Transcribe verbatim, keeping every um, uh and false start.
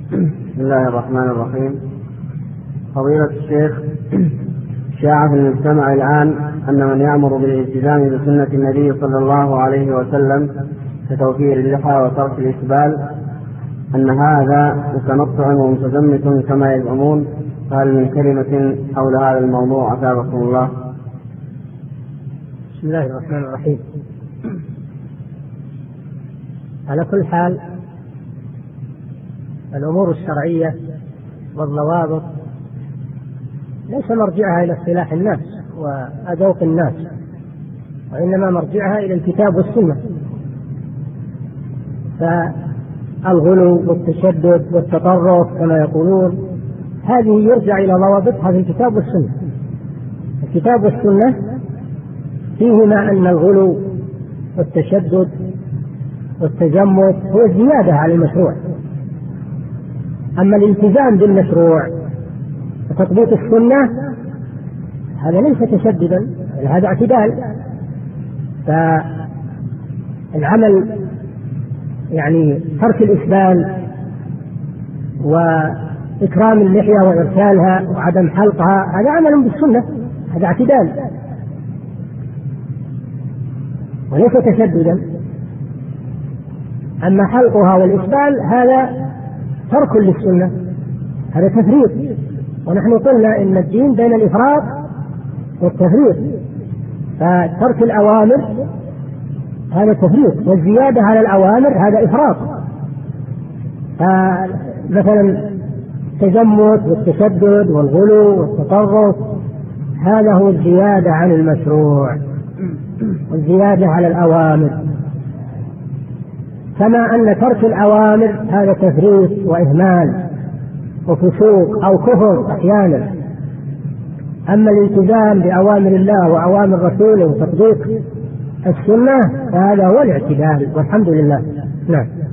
بسم الله الرحمن الرحيم. فضيلة الشيخ، شاع في المجتمع الآن أن من يأمر بالالتزام بسنة النبي صلى الله عليه وسلم كتوفير اللحى وترك الإسبال أن هذا متنطع ومتزمت كما يزعمون، فهل من كلمة حول هذا الموضوع أثابكم الله؟ بسم الله الرحمن الرحيم. على كل حال الأمور الشرعية والضوابط ليس مرجعها إلى اصطلاح الناس وأذوق الناس، وإنما مرجعها إلى الكتاب والسنة. فالغلو والتشدد والتطرف كما يقولون هذه يرجع إلى ضوابطها في الكتاب والسنة. الكتاب والسنة فيهما أن الغلو والتشدد والتجمد هو الزيادة على المشروع، أما الالتزام بالمشروع وتطبيق السنة هذا ليس تشددا، هذا اعتدال. فالعمل يعني ترك الإسبال وإكرام اللحية وإرسالها وعدم حلقها هذا عمل بالسنة، هذا اعتدال وليس تشددا. أما حلقها والإسبال هذا ترك للسنة، هذا تفريط، ونحن قلنا إن الدين بين الإفراط والتفريط، فترك الأوامر هذا تفريط والزيادة على الأوامر هذا إفراط. فمثلا التجمد والتشدد والغلو والتطرف هذا هو الزيادة عن المشروع والزيادة على الأوامر، كما أن ترك الأوامر هذا تفريط وإهمال وفسوق أو كفر أحيانا. أما الالتزام بأوامر الله وأوامر رسوله وتطبيق السنة فهذا هو الاعتدال، والحمد لله. نعم.